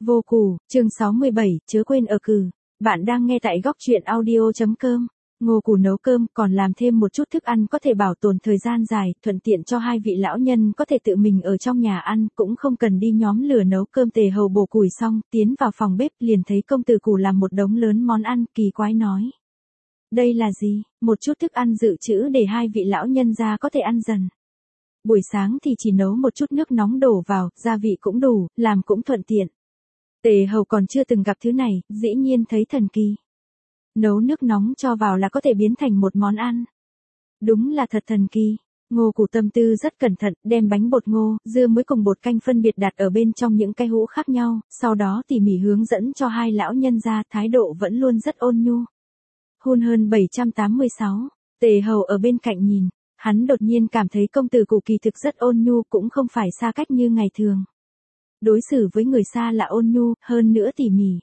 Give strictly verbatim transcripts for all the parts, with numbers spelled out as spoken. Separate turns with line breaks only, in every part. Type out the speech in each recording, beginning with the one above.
Vô củ, chương sáu mươi bảy, chớ quên ở cử. Bạn đang nghe tại góc truyện audio.com. Ngô Củ nấu cơm, còn làm thêm một chút thức ăn có thể bảo tồn thời gian dài, thuận tiện cho hai vị lão nhân có thể tự mình ở trong nhà ăn, cũng không cần đi nhóm lửa nấu cơm. Tề Hầu bổ củi xong, tiến vào phòng bếp liền thấy công tử Củ làm một đống lớn món ăn, kỳ quái nói. Đây là gì? Một chút thức ăn dự trữ để hai vị lão nhân ra có thể ăn dần. Buổi sáng thì chỉ nấu một chút nước nóng đổ vào, gia vị cũng đủ, làm cũng thuận tiện. Tề Hầu còn chưa từng gặp thứ này, dĩ nhiên thấy thần kỳ. Nấu nước nóng cho vào là có thể biến thành một món ăn. Đúng là thật thần kỳ. Ngô Củ tâm tư rất cẩn thận, đem bánh bột ngô, dưa muối cùng bột canh phân biệt đặt ở bên trong những cái hũ khác nhau, sau đó tỉ mỉ hướng dẫn cho hai lão nhân ra, thái độ vẫn luôn rất ôn nhu. Hun hơn bảy trăm tám mươi sáu, Tề Hầu ở bên cạnh nhìn, hắn đột nhiên cảm thấy công tử Củ kỳ thực rất ôn nhu, cũng không phải xa cách như ngày thường. Đối xử với người xa là ôn nhu, hơn nữa tỉ mỉ.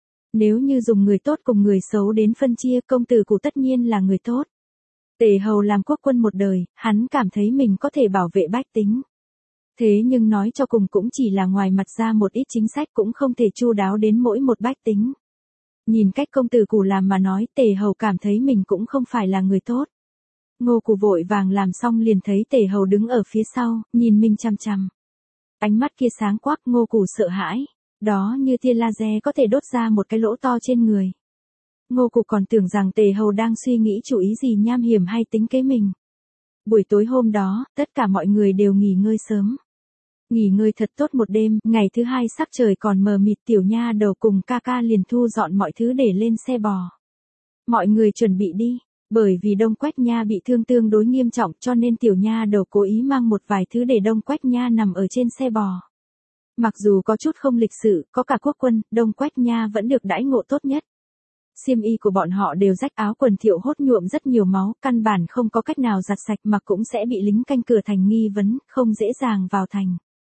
Nếu như dùng người tốt cùng người xấu đến phân chia, công tử Củ tất nhiên là người tốt. Tề Hầu làm quốc quân một đời, hắn cảm thấy mình có thể bảo vệ bách tính. Thế nhưng nói cho cùng cũng chỉ là ngoài mặt ra một ít chính sách, cũng không thể chu đáo đến mỗi một bách tính. Nhìn cách công tử Củ làm mà nói, Tề Hầu cảm thấy mình cũng không phải là người tốt. Ngô Củ vội vàng làm xong liền thấy Tề Hầu đứng ở phía sau, nhìn mình chằm chằm. Ánh mắt kia sáng quắc, Ngô Củ sợ hãi. Đó như tia laser có thể đốt ra một cái lỗ to trên người. Ngô Củ còn tưởng rằng Tề Hầu đang suy nghĩ chủ ý gì nham hiểm hay tính kế mình. Buổi tối hôm đó, tất cả mọi người đều nghỉ ngơi sớm. Nghỉ ngơi thật tốt một đêm, ngày thứ hai sắc trời còn mờ mịt, tiểu nha đầu cùng ca ca liền thu dọn mọi thứ để lên xe bò. Mọi người chuẩn bị đi. Bởi vì Đông Quách Nha bị thương tương đối nghiêm trọng cho nên tiểu nha đầu cố ý mang một vài thứ để Đông Quách Nha nằm ở trên xe bò. Mặc dù có chút không lịch sự, có cả quốc quân, Đông Quách Nha vẫn được đãi ngộ tốt nhất. Xiêm y của bọn họ đều rách, áo quần Thiệu Hốt nhuộm rất nhiều máu, căn bản không có cách nào giặt sạch mà cũng sẽ bị lính canh cửa thành nghi vấn, không dễ dàng vào thành.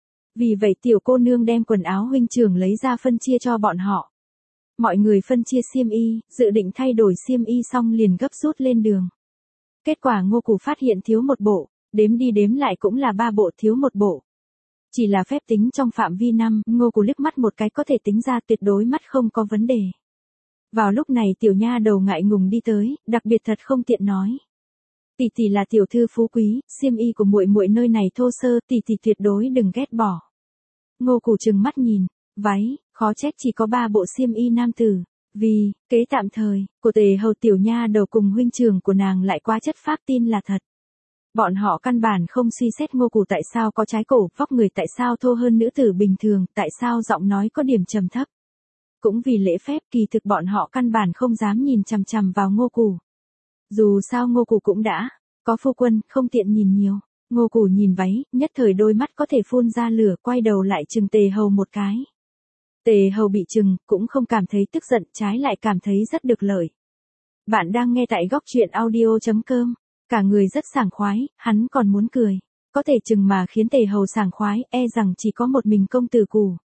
Vì vậy tiểu cô nương đem quần áo huynh trưởng lấy ra phân chia cho bọn họ. Mọi người phân chia xiêm y, dự định thay đổi xiêm y xong liền gấp rút lên đường. Kết quả Ngô Củ phát hiện thiếu một bộ, đếm đi đếm lại cũng là ba bộ thiếu một bộ. Chỉ là phép tính trong phạm vi năm, Ngô Củ liếc mắt một cái có thể tính ra, tuyệt đối mắt không có vấn đề. Vào lúc này tiểu nha đầu ngại ngùng đi tới, đặc biệt thật không tiện nói. Tỷ tỷ là tiểu thư phú quý, xiêm y của muội muội nơi này thô sơ, tỷ tỷ tuyệt đối đừng ghét bỏ. Ngô Củ trừng mắt nhìn, váy, khó trách chỉ có ba bộ xiêm y nam tử. Vì, kế tạm thời, của Tề Hầu tiểu nha đầu cùng huynh trưởng của nàng lại quá chất phác, tin là thật. Bọn họ căn bản không suy xét Ngô Củ tại sao có trái cổ, vóc người tại sao thô hơn nữ tử bình thường, tại sao giọng nói có điểm trầm thấp. Cũng vì lễ phép, kỳ thực bọn họ căn bản không dám nhìn chằm chằm vào Ngô Củ. Dù sao Ngô Củ cũng đã có phu quân, không tiện nhìn nhiều. Ngô Củ nhìn váy, nhất thời đôi mắt có thể phun ra lửa, quay đầu lại chừng Tề Hầu một cái. Tề Hầu bị chừng, cũng không cảm thấy tức giận, trái lại cảm thấy rất được lợi. Bạn đang nghe tại góc truyện audio.com. Cả người rất sảng khoái, hắn còn muốn cười. Có thể chừng mà khiến Tề Hầu sảng khoái, e rằng chỉ có một mình công tử Củ.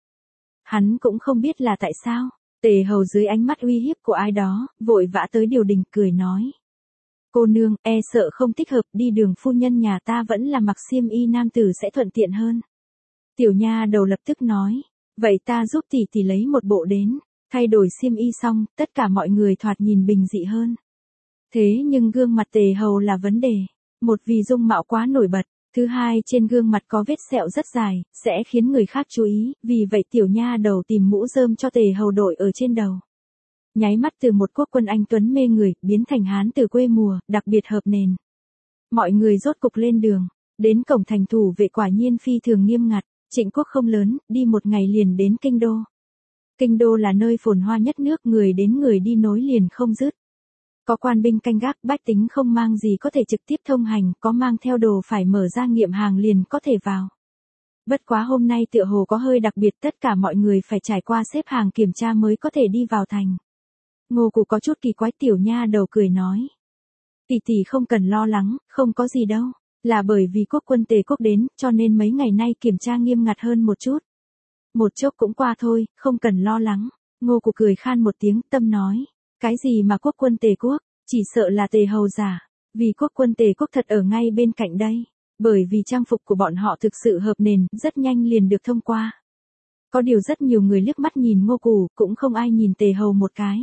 Hắn cũng không biết là tại sao. Tề Hầu dưới ánh mắt uy hiếp của ai đó, vội vã tới điều đình, cười nói. Cô nương, e sợ không thích hợp, đi đường phu nhân nhà ta vẫn là mặc xiêm y nam tử sẽ thuận tiện hơn. Tiểu nha đầu lập tức nói. Vậy ta giúp tỷ tỷ lấy một bộ đến. Thay đổi xiêm y xong, tất cả mọi người thoạt nhìn bình dị hơn. Thế nhưng gương mặt Tề Hầu là vấn đề. Một vì dung mạo quá nổi bật. Thứ hai, trên gương mặt có vết sẹo rất dài, sẽ khiến người khác chú ý. Vì vậy tiểu nha đầu tìm mũ rơm cho Tề Hầu đội ở trên đầu. Nháy mắt từ một quốc quân anh tuấn mê người, biến thành hán từ quê mùa, đặc biệt hợp nền. Mọi người rốt cục lên đường. Đến cổng thành, thủ vệ quả nhiên phi thường nghiêm ngặt. Trịnh quốc không lớn, đi một ngày liền đến kinh đô. Kinh đô là nơi phồn hoa nhất nước, người đến người đi nối liền không dứt. Có quan binh canh gác, bách tính không mang gì có thể trực tiếp thông hành, có mang theo đồ phải mở ra nghiệm hàng liền có thể vào. Bất quá hôm nay tựa hồ có hơi đặc biệt, tất cả mọi người phải trải qua xếp hàng kiểm tra mới có thể đi vào thành. Ngô Củ có chút kỳ quái, tiểu nha đầu cười nói. Tỷ tỷ không cần lo lắng, không có gì đâu. Là bởi vì quốc quân Tề quốc đến, cho nên mấy ngày nay kiểm tra nghiêm ngặt hơn một chút. Một chốc cũng qua thôi, không cần lo lắng. Ngô Củ cười khan một tiếng, tâm nói. Cái gì mà quốc quân Tề quốc, chỉ sợ là Tề Hầu giả. Vì quốc quân Tề quốc thật ở ngay bên cạnh đây. Bởi vì trang phục của bọn họ thực sự hợp nền, rất nhanh liền được thông qua. Có điều rất nhiều người liếc mắt nhìn Ngô Cù, cũng không ai nhìn Tề Hầu một cái.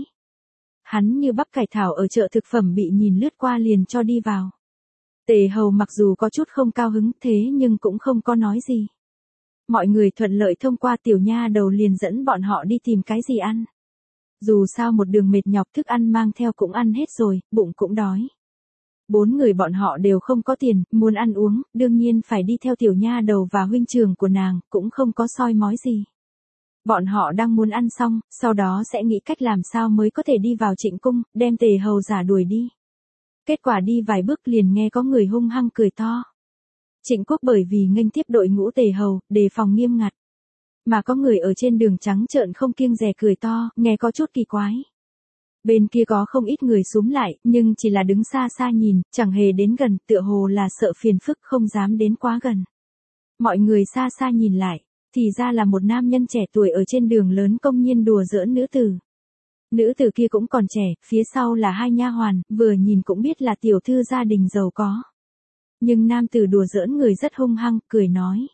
Hắn như bắp cải thảo ở chợ thực phẩm bị nhìn lướt qua liền cho đi vào. Tề Hầu mặc dù có chút không cao hứng thế nhưng cũng không có nói gì. Mọi người thuận lợi thông qua tiểu nha đầu liền dẫn bọn họ đi tìm cái gì ăn. Dù sao một đường mệt nhọc thức ăn mang theo cũng ăn hết rồi, bụng cũng đói. Bốn người bọn họ đều không có tiền, muốn ăn uống, đương nhiên phải đi theo tiểu nha đầu và huynh trưởng của nàng, cũng không có soi mói gì. Bọn họ đang muốn ăn xong, sau đó sẽ nghĩ cách làm sao mới có thể đi vào Trịnh cung, đem Tề Hầu giả đuổi đi. Kết quả đi vài bước liền nghe có người hung hăng cười to. Trịnh Quốc bởi vì nghênh tiếp đội ngũ Tề Hầu, đề phòng nghiêm ngặt. Mà có người ở trên đường trắng trợn không kiêng dè cười to, nghe có chút kỳ quái. Bên kia có không ít người xúm lại, nhưng chỉ là đứng xa xa nhìn, chẳng hề đến gần, tựa hồ là sợ phiền phức không dám đến quá gần. Mọi người xa xa nhìn lại, thì ra là một nam nhân trẻ tuổi ở trên đường lớn công nhiên đùa giỡn nữ tử. Nữ tử kia cũng còn trẻ, phía sau là hai nha hoàn, vừa nhìn cũng biết là tiểu thư gia đình giàu có. Nhưng nam tử đùa giỡn người rất hung hăng, cười nói.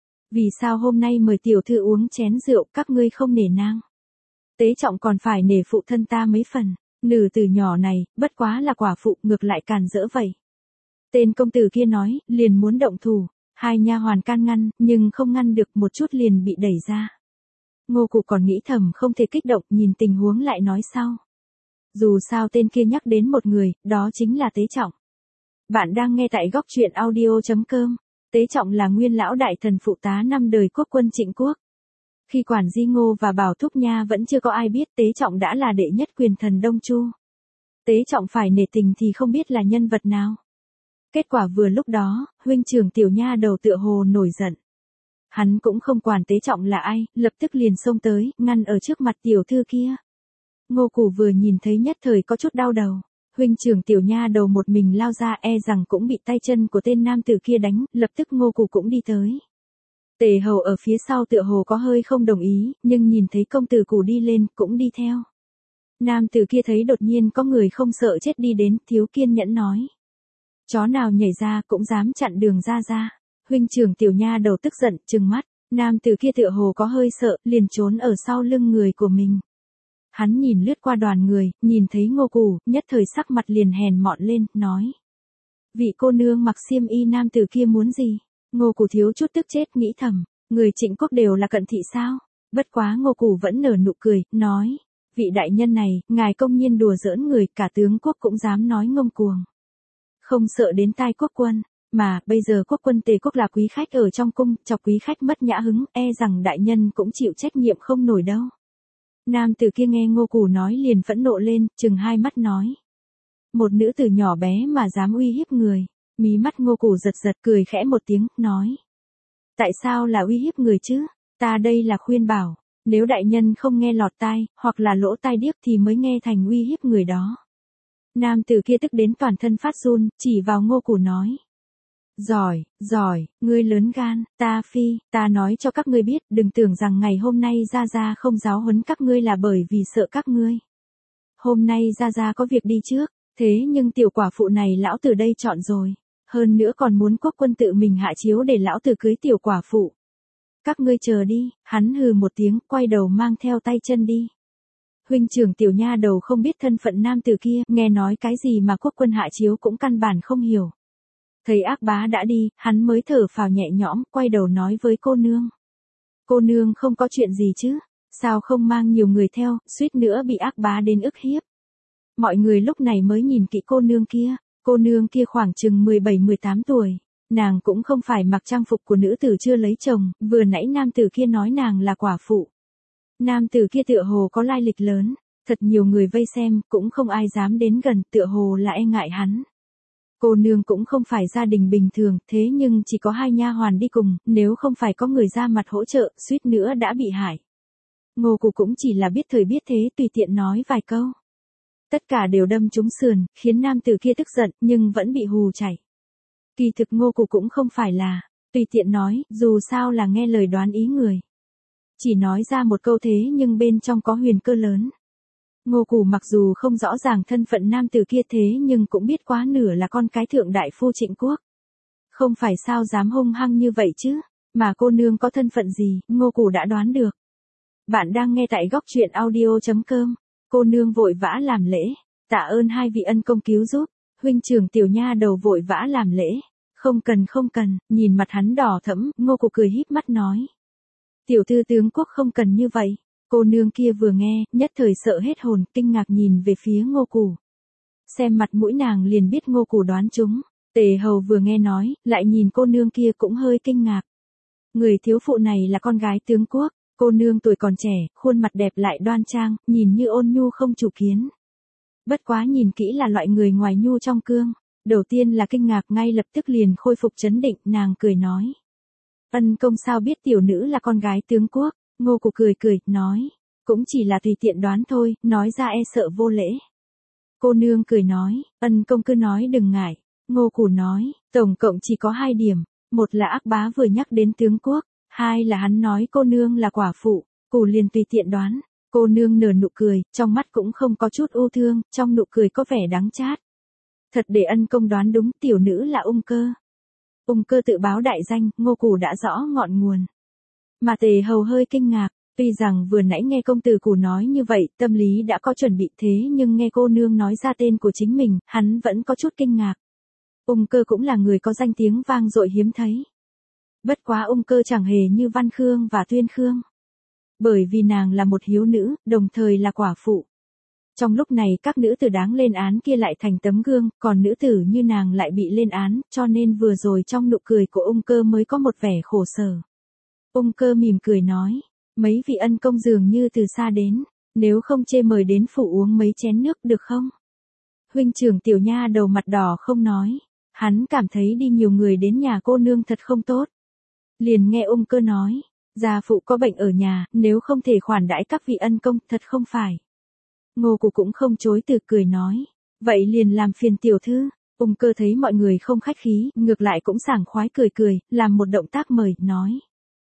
Vì sao hôm nay mời tiểu thư uống chén rượu các ngươi không nể nang? Tế trọng còn phải nể phụ thân ta mấy phần, nữ tử nhỏ này, bất quá là quả phụ ngược lại càn rỡ vậy. Tên công tử kia nói, liền muốn động thủ, hai nha hoàn can ngăn, nhưng không ngăn được một chút liền bị đẩy ra. Ngô Cụ còn nghĩ thầm không thể kích động nhìn tình huống lại nói sau. Dù sao tên kia nhắc đến một người, đó chính là Tế Trọng. Bạn đang nghe tại góc truyện audio chấm com. Tế Trọng là nguyên lão đại thần phụ tá năm đời quốc quân Trịnh Quốc. Khi quản Di Ngô và Bảo Thúc Nha vẫn chưa có ai biết Tế Trọng đã là đệ nhất quyền thần Đông Chu. Tế Trọng phải nể tình thì không biết là nhân vật nào. Kết quả vừa lúc đó, huynh trưởng tiểu nha đầu tựa hồ nổi giận. Hắn cũng không quản Tế Trọng là ai, lập tức liền xông tới, ngăn ở trước mặt tiểu thư kia. Ngô Cụ vừa nhìn thấy nhất thời có chút đau đầu. Huynh trưởng tiểu nha đầu một mình lao ra e rằng cũng bị tay chân của tên nam tử kia đánh, lập tức Ngô Cụ cũng đi tới. Tề Hầu ở phía sau tựa hồ có hơi không đồng ý, nhưng nhìn thấy công tử Cụ đi lên, cũng đi theo. Nam tử kia thấy đột nhiên có người không sợ chết đi đến, thiếu kiên nhẫn nói. Chó nào nhảy ra cũng dám chặn đường ra ra. Huynh trưởng tiểu nha đầu tức giận, trừng mắt, nam tử kia tựa hồ có hơi sợ, liền trốn ở sau lưng người của mình. Hắn nhìn lướt qua đoàn người, nhìn thấy Ngô Cụ, nhất thời sắc mặt liền hèn mọn lên, nói. Vị cô nương mặc xiêm y nam tử kia muốn gì? Ngô Cụ thiếu chút tức chết nghĩ thầm, người Trịnh Quốc đều là cận thị sao? Bất quá Ngô Cụ vẫn nở nụ cười, nói. Vị đại nhân này, ngài công nhiên đùa giỡn người, cả tướng quốc cũng dám nói ngông cuồng. Không sợ đến tai quốc quân. Mà, bây giờ quốc quân Tề Quốc là quý khách ở trong cung, chọc quý khách mất nhã hứng, e rằng đại nhân cũng chịu trách nhiệm không nổi đâu. Nam tử kia nghe Ngô Cụ nói liền phẫn nộ lên, chừng hai mắt nói. Một nữ tử nhỏ bé mà dám uy hiếp người, mí mắt Ngô Cụ giật giật cười khẽ một tiếng, nói. Tại sao là uy hiếp người chứ? Ta đây là khuyên bảo, nếu đại nhân không nghe lọt tai, hoặc là lỗ tai điếc thì mới nghe thành uy hiếp người đó. Nam tử kia tức đến toàn thân phát run, chỉ vào Ngô Cụ nói. Giỏi, giỏi, ngươi lớn gan, ta phi, ta nói cho các ngươi biết, đừng tưởng rằng ngày hôm nay Gia Gia không giáo huấn các ngươi là bởi vì sợ các ngươi. Hôm nay Gia Gia có việc đi trước, thế nhưng tiểu quả phụ này lão tử đây chọn rồi, hơn nữa còn muốn quốc quân tự mình hạ chiếu để lão tử cưới tiểu quả phụ. Các ngươi chờ đi, hắn hừ một tiếng, quay đầu mang theo tay chân đi. Huynh trưởng tiểu nha đầu không biết thân phận nam tử kia, nghe nói cái gì mà quốc quân hạ chiếu cũng căn bản không hiểu. Thấy ác bá đã đi, hắn mới thở phào nhẹ nhõm, quay đầu nói với cô nương. Cô nương không có chuyện gì chứ, sao không mang nhiều người theo, suýt nữa bị ác bá đến ức hiếp. Mọi người lúc này mới nhìn kỹ cô nương kia, cô nương kia khoảng chừng mười bảy mười tám tuổi, nàng cũng không phải mặc trang phục của nữ tử chưa lấy chồng, vừa nãy nam tử kia nói nàng là quả phụ. Nam tử kia tựa hồ có lai lịch lớn, thật nhiều người vây xem, cũng không ai dám đến gần, tựa hồ là e ngại hắn. Cô nương cũng không phải gia đình bình thường, thế nhưng chỉ có hai nha hoàn đi cùng, nếu không phải có người ra mặt hỗ trợ, suýt nữa đã bị hại. Ngô Cụ cũng chỉ là biết thời biết thế, tùy tiện nói vài câu. Tất cả đều đâm trúng sườn, khiến nam tử kia tức giận, nhưng vẫn bị hù chạy. Kỳ thực Ngô Cụ cũng không phải là, tùy tiện nói, dù sao là nghe lời đoán ý người. Chỉ nói ra một câu thế nhưng bên trong có huyền cơ lớn. Ngô Cụ mặc dù không rõ ràng thân phận nam tử kia thế nhưng cũng biết quá nửa là con cái thượng đại phu Trịnh Quốc. Không phải sao dám hung hăng như vậy chứ, Mà cô nương có thân phận gì, Ngô Củ đã đoán được. Bạn đang nghe tại góc truyện audio.com. Cô nương vội vã làm lễ. Tạ ơn hai vị ân công cứu giúp. Huynh trưởng Tiểu Nha Đầu vội vã làm lễ. Không cần không cần, nhìn mặt hắn đỏ thẫm, Ngô Củ cười híp mắt nói. Tiểu thư tướng quốc không cần như vậy. Cô nương kia vừa nghe, nhất thời sợ hết hồn, kinh ngạc nhìn về phía Ngô Củ. Xem mặt mũi nàng liền biết Ngô Củ đoán trúng. Tề Hầu vừa nghe nói, lại nhìn cô nương kia cũng hơi kinh ngạc. Người thiếu phụ này là con gái tướng quốc, cô nương tuổi còn trẻ, khuôn mặt đẹp lại đoan trang, nhìn như ôn nhu không chủ kiến. Bất quá nhìn kỹ là loại người ngoài nhu trong cương. Đầu tiên là kinh ngạc, ngay lập tức liền khôi phục trấn định, nàng cười nói. Ân công sao biết tiểu nữ là con gái tướng quốc? Ngô Củ cười cười, nói. Cũng chỉ là tùy tiện đoán thôi, nói ra e sợ vô lễ. Cô nương cười nói, ân công cứ nói đừng ngại. Ngô Củ nói, tổng cộng chỉ có hai điểm. Một là ác bá vừa nhắc đến tướng quốc, hai là hắn nói cô nương là quả phụ. Củ liền tùy tiện đoán. Cô nương nở nụ cười, trong mắt cũng không có chút ưu thương, trong nụ cười có vẻ đắng chát. Thật để ân công đoán đúng, tiểu nữ là Ung Cơ. Ung Cơ tự báo đại danh, Ngô Củ đã rõ ngọn nguồn. Mà Tề Hầu hơi kinh ngạc, tuy rằng vừa nãy nghe công tử Củ nói như vậy, tâm lý đã có chuẩn bị, thế nhưng nghe cô nương nói ra tên của chính mình, hắn vẫn có chút kinh ngạc. Ung Cơ cũng là người có danh tiếng vang dội hiếm thấy. Bất quá Ung Cơ chẳng hề như Văn Khương và Tuyên Khương. Bởi vì nàng là một hiếu nữ, đồng thời là quả phụ. Trong lúc này các nữ tử đáng lên án kia lại thành tấm gương, còn nữ tử như nàng lại bị lên án, cho nên vừa rồi trong nụ cười của Ung Cơ mới có một vẻ khổ sở. Ung Cơ mỉm cười nói, mấy vị ân công dường như từ xa đến, nếu không chê mời đến phủ uống mấy chén nước được không? Huynh trưởng Tiểu Nha Đầu mặt đỏ không nói, hắn cảm thấy đi nhiều người đến nhà cô nương thật không tốt. Liền nghe Ung Cơ nói, gia phụ có bệnh ở nhà, nếu không thể khoản đãi các vị ân công, thật không phải. Ngô Củ cũng không chối từ, cười nói, vậy liền làm phiền tiểu thư. Ung Cơ thấy mọi người không khách khí, ngược lại cũng sảng khoái cười cười, làm một động tác mời, nói.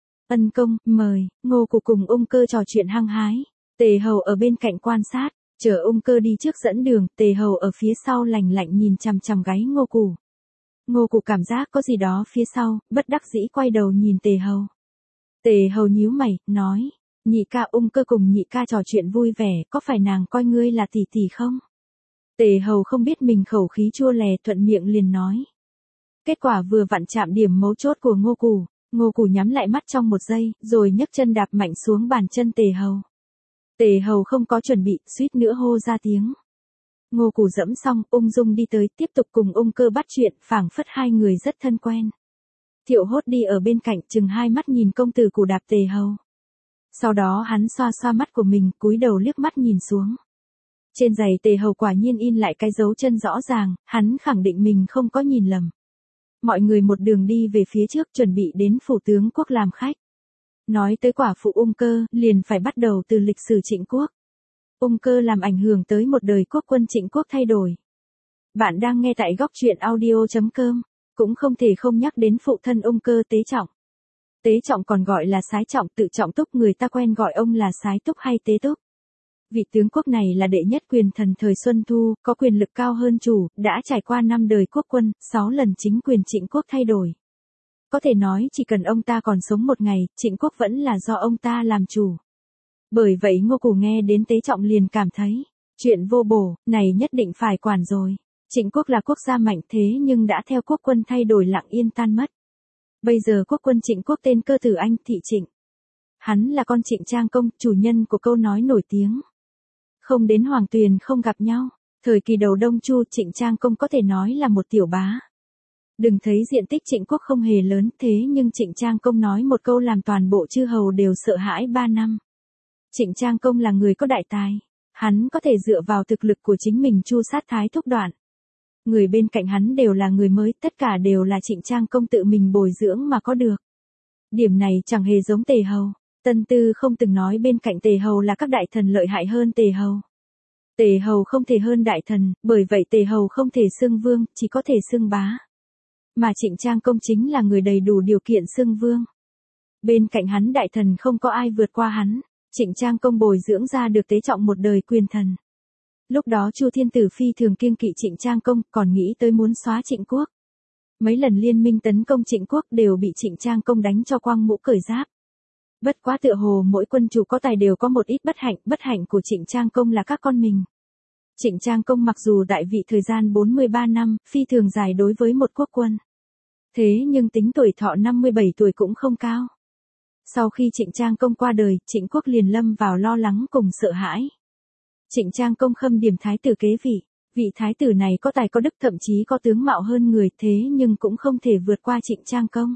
Ân công, mời. Ngô Củ cùng Ung Cơ trò chuyện hăng hái. Tề Hầu ở bên cạnh quan sát, chờ Ung Cơ đi trước dẫn đường, Tề Hầu ở phía sau lạnh lạnh nhìn chằm chằm gáy Ngô Củ. Ngô Củ cảm giác có gì đó phía sau, bất đắc dĩ quay đầu nhìn Tề Hầu. Tề Hầu nhíu mày, nói. Nhị ca. Ung Cơ cùng nhị ca trò chuyện vui vẻ, có phải nàng coi ngươi là tỷ tỷ không? Tề Hầu không biết mình khẩu khí chua lè, thuận miệng liền nói. Kết quả vừa vặn chạm điểm mấu chốt của Ngô Củ. Ngô Củ nhắm lại mắt trong một giây, rồi nhấc chân đạp mạnh xuống bàn chân Tề Hầu. Tề Hầu không có chuẩn bị, suýt nữa hô ra tiếng. Ngô Củ dẫm xong, ung dung đi tới, tiếp tục cùng Ung Cơ bắt chuyện, phảng phất hai người rất thân quen. Thiệu Hốt đi ở bên cạnh, chừng hai mắt nhìn công tử Củ đạp Tề Hầu. Sau đó hắn xoa xoa mắt của mình, cúi đầu liếc mắt nhìn xuống. Trên giày Tề Hầu quả nhiên in lại cái dấu chân rõ ràng, hắn khẳng định mình không có nhìn lầm. Mọi người một đường đi về phía trước, chuẩn bị đến phủ tướng quốc làm khách. Nói tới quả phụ Ung Cơ, liền phải bắt đầu từ lịch sử Trịnh quốc. Ung Cơ làm ảnh hưởng tới một đời quốc quân Trịnh quốc thay đổi. Bạn đang nghe tại góc truyện audio.com, cũng không thể không nhắc đến phụ thân Ung Cơ Tế Trọng. Tế Trọng còn gọi là Sái Trọng, tự Trọng Túc, người ta quen gọi ông là Sái Túc hay Tế Túc. Vị tướng quốc này là đệ nhất quyền thần thời Xuân Thu, có quyền lực cao hơn chủ, đã trải qua năm đời quốc quân, sáu lần chính quyền Trịnh quốc thay đổi. Có thể nói chỉ cần ông ta còn sống một ngày, Trịnh quốc vẫn là do ông ta làm chủ. Bởi vậy Ngô Củ nghe đến Tế Trọng liền cảm thấy, chuyện vô bổ, này nhất định phải quản rồi. Trịnh quốc là quốc gia mạnh thế nhưng đã theo quốc quân thay đổi lặng yên tan mất. Bây giờ quốc quân Trịnh quốc tên Cơ Tử Anh, thị Trịnh. Hắn là con Trịnh Trang Công, chủ nhân của câu nói nổi tiếng. Không đến Hoàng Tuyền không gặp nhau. Thời kỳ đầu Đông Chu, Trịnh Trang Công có thể nói là một tiểu bá. Đừng thấy diện tích Trịnh quốc không hề lớn, thế nhưng Trịnh Trang Công nói một câu làm toàn bộ chư hầu đều sợ hãi ba năm. Trịnh Trang Công là người có đại tài. Hắn có thể dựa vào thực lực của chính mình chu sát Thái Thúc Đoạn. Người bên cạnh hắn đều là người mới, tất cả đều là Trịnh Trang Công tự mình bồi dưỡng mà có được. Điểm này chẳng hề giống Tề Hầu. Tân Tư không từng nói bên cạnh Tề Hầu là các đại thần lợi hại hơn Tề Hầu. Tề Hầu không thể hơn đại thần, bởi vậy Tề Hầu không thể xưng vương, chỉ có thể xưng bá. Mà Trịnh Trang Công chính là người đầy đủ điều kiện xưng vương. Bên cạnh hắn đại thần không có ai vượt qua hắn, Trịnh Trang Công bồi dưỡng ra được Tế Trọng một đời quyền thần. Lúc đó Chu Thiên Tử phi thường kiêng kỵ Trịnh Trang Công, còn nghĩ tới muốn xóa Trịnh quốc. Mấy lần liên minh tấn công Trịnh quốc đều bị Trịnh Trang Công đánh cho quăng mũ cởi giáp. Bất quá tựa hồ mỗi quân chủ có tài đều có một ít bất hạnh, bất hạnh của Trịnh Trang Công là các con mình. Trịnh Trang Công mặc dù đại vị thời gian bốn mươi ba năm, phi thường dài đối với một quốc quân. Thế nhưng tính tuổi thọ năm mươi bảy tuổi cũng không cao. Sau khi Trịnh Trang Công qua đời, Trịnh quốc liền lâm vào lo lắng cùng sợ hãi. Trịnh Trang Công khâm điểm thái tử kế vị. Vị thái tử này có tài có đức, thậm chí có tướng mạo hơn người, thế nhưng cũng không thể vượt qua Trịnh Trang Công.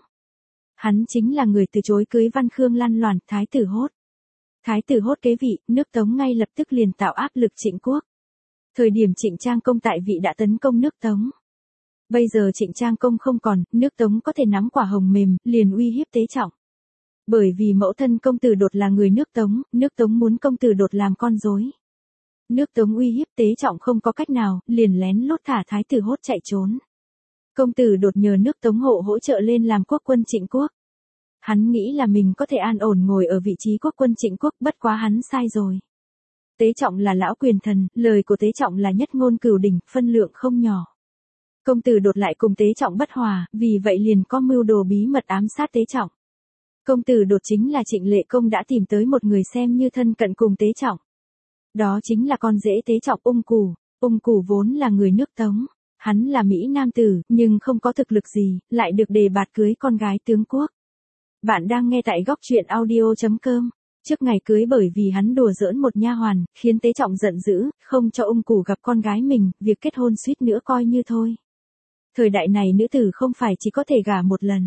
Hắn chính là người từ chối cưới Văn Khương Lan Loàn, thái tử Hốt. Thái tử Hốt kế vị, nước Tống ngay lập tức liền tạo áp lực Trịnh quốc. Thời điểm Trịnh Trang Công tại vị đã tấn công nước Tống. Bây giờ Trịnh Trang Công không còn, nước Tống có thể nắm quả hồng mềm, liền uy hiếp Tế Trọng. Bởi vì mẫu thân công tử Đột là người nước Tống, nước Tống muốn công tử Đột làm con rối. Nước Tống uy hiếp Tế Trọng không có cách nào, liền lén lút thả thái tử Hốt chạy trốn. Công tử Đột nhờ nước Tống hộ hỗ trợ lên làm quốc quân Trịnh quốc. Hắn nghĩ là mình có thể an ổn ngồi ở vị trí quốc quân Trịnh quốc, bất quá hắn sai rồi. Tế Trọng là lão quyền thần, lời của Tế Trọng là nhất ngôn cửu đỉnh, phân lượng không nhỏ. Công tử Đột lại cùng Tế Trọng bất hòa, vì vậy liền có mưu đồ bí mật ám sát Tế Trọng. Công tử Đột chính là Trịnh Lệ Công đã tìm tới một người xem như thân cận cùng Tế Trọng. Đó chính là con rể Tế Trọng Ung Củ. Ung Củ vốn là người nước Tống. Hắn là Mỹ Nam tử, nhưng không có thực lực gì, lại được đề bạt cưới con gái tướng quốc. Bạn đang nghe tại góc truyện audio chấm com. Trước ngày cưới bởi vì hắn đùa giỡn một nha hoàn, khiến Tế Trọng giận dữ, không cho Ung Củ gặp con gái mình, việc kết hôn suýt nữa coi như thôi. Thời đại này nữ tử không phải chỉ có thể gả một lần.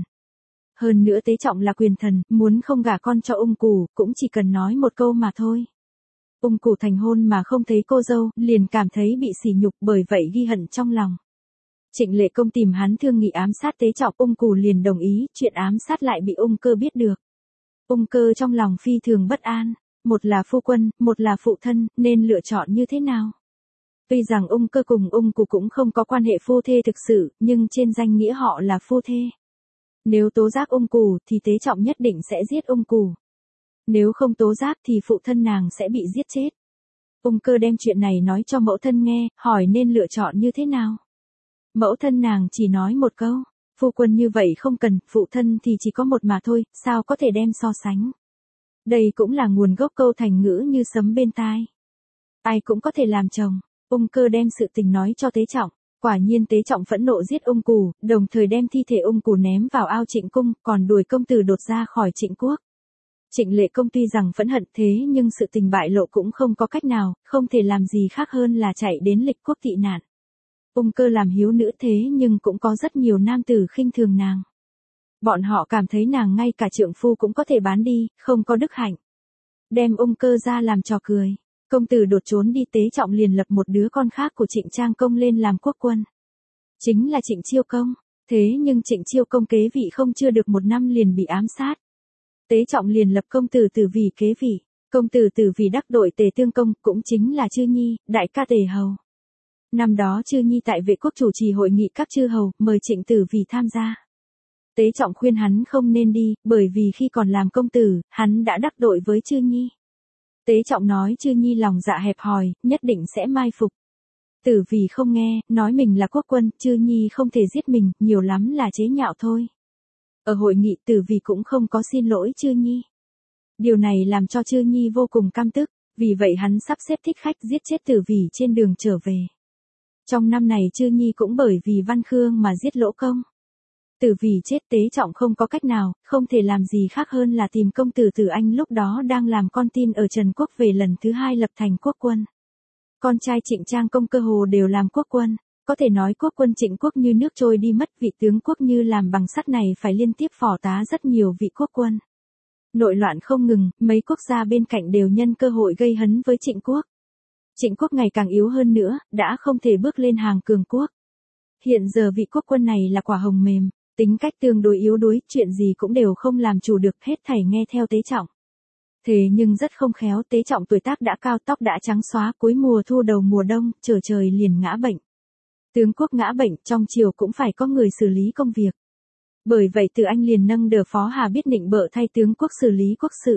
Hơn nữa Tế Trọng là quyền thần, muốn không gả con cho Ung Củ, cũng chỉ cần nói một câu mà thôi. Ung Củ thành hôn mà không thấy cô dâu, liền cảm thấy bị sỉ nhục, bởi vậy ghi hận trong lòng. Trịnh Lệ Công tìm hắn thương nghị ám sát Tế Trọng, Ung Củ liền đồng ý, chuyện ám sát lại bị Ung Cơ biết được. Ung Cơ trong lòng phi thường bất an, một là phu quân, một là phụ thân, nên lựa chọn như thế nào? Tuy rằng Ung Cơ cùng Ung Củ cũng không có quan hệ phu thê thực sự, nhưng trên danh nghĩa họ là phu thê. Nếu tố giác Ung Củ thì Tế Trọng nhất định sẽ giết Ung Củ. Nếu không tố giác thì phụ thân nàng sẽ bị giết chết. Ung Cơ đem chuyện này nói cho mẫu thân nghe, hỏi nên lựa chọn như thế nào. Mẫu thân nàng chỉ nói một câu, phu quân như vậy không cần, phụ thân thì chỉ có một mà thôi, sao có thể đem so sánh. Đây cũng là nguồn gốc câu thành ngữ như sấm bên tai. Ai cũng có thể làm chồng. Ung Cơ đem sự tình nói cho Tế Trọng. Quả nhiên Tế Trọng phẫn nộ giết Ung Củ, đồng thời đem thi thể Ung Củ ném vào ao Trịnh cung, còn đuổi công tử Đột ra khỏi Trịnh quốc. Trịnh Lệ Công tuy rằng phẫn hận thế nhưng sự tình bại lộ cũng không có cách nào, không thể làm gì khác hơn là chạy đến Lịch quốc tị nạn. Ung Cơ làm hiếu nữ thế nhưng cũng có rất nhiều nam tử khinh thường nàng. Bọn họ cảm thấy nàng ngay cả trượng phu cũng có thể bán đi, không có đức hạnh. Đem Ung Cơ ra làm trò cười. Công tử Đột trốn đi, Tế Trọng liền lập một đứa con khác của Trịnh Trang Công lên làm quốc quân. Chính là Trịnh Chiêu Công. Thế nhưng Trịnh Chiêu Công kế vị không chưa được một năm liền bị ám sát. Tế Trọng liền lập công tử Tử Vì kế vị. Công tử Tử Vì đắc đội Tề Tương Công, cũng chính là Chư Nhi, đại ca Tề Hầu. Năm đó Chư Nhi tại Vệ quốc chủ trì hội nghị các chư hầu, mời Trịnh Tử Vì tham gia. Tế Trọng khuyên hắn không nên đi, bởi vì khi còn làm công tử, hắn đã đắc đội với Chư Nhi. Tế Trọng nói Chư Nhi lòng dạ hẹp hòi, nhất định sẽ mai phục. Tử Vì không nghe, nói mình là quốc quân, Chư Nhi không thể giết mình, nhiều lắm là chế nhạo thôi. Ở hội nghị Tử Vì cũng không có xin lỗi Chư Nhi. Điều này làm cho Chư Nhi vô cùng căm tức, vì vậy hắn sắp xếp thích khách giết chết Tử Vì trên đường trở về. Trong năm này Chư Nhi cũng bởi vì Văn Khương mà giết Lỗ Công. Tử Vì chết, Tế Trọng không có cách nào, không thể làm gì khác hơn là tìm công tử Tử Anh lúc đó đang làm con tin ở Trần Quốc về lần thứ hai lập thành quốc quân. Con trai Trịnh Trang Công cơ hồ đều làm quốc quân, có thể nói quốc quân Trịnh quốc như nước trôi đi mất, vị tướng quốc như làm bằng sắt này phải liên tiếp phò tá rất nhiều vị quốc quân. Nội loạn không ngừng, mấy quốc gia bên cạnh đều nhân cơ hội gây hấn với Trịnh quốc. Trịnh quốc ngày càng yếu hơn nữa, đã không thể bước lên hàng cường quốc. Hiện giờ vị quốc quân này là quả hồng mềm, tính cách tương đối yếu đuối, chuyện gì cũng đều không làm chủ được, hết thảy nghe theo Tế Trọng. Thế nhưng rất không khéo, Tế Trọng tuổi tác đã cao, tóc đã trắng xóa, cuối mùa thu đầu mùa đông, trở trời liền ngã bệnh. Tướng quốc ngã bệnh, trong triều cũng phải có người xử lý công việc. Bởi vậy Từ Anh liền nâng đờ Phó Hà Biết Nịnh bợ thay tướng quốc xử lý quốc sự.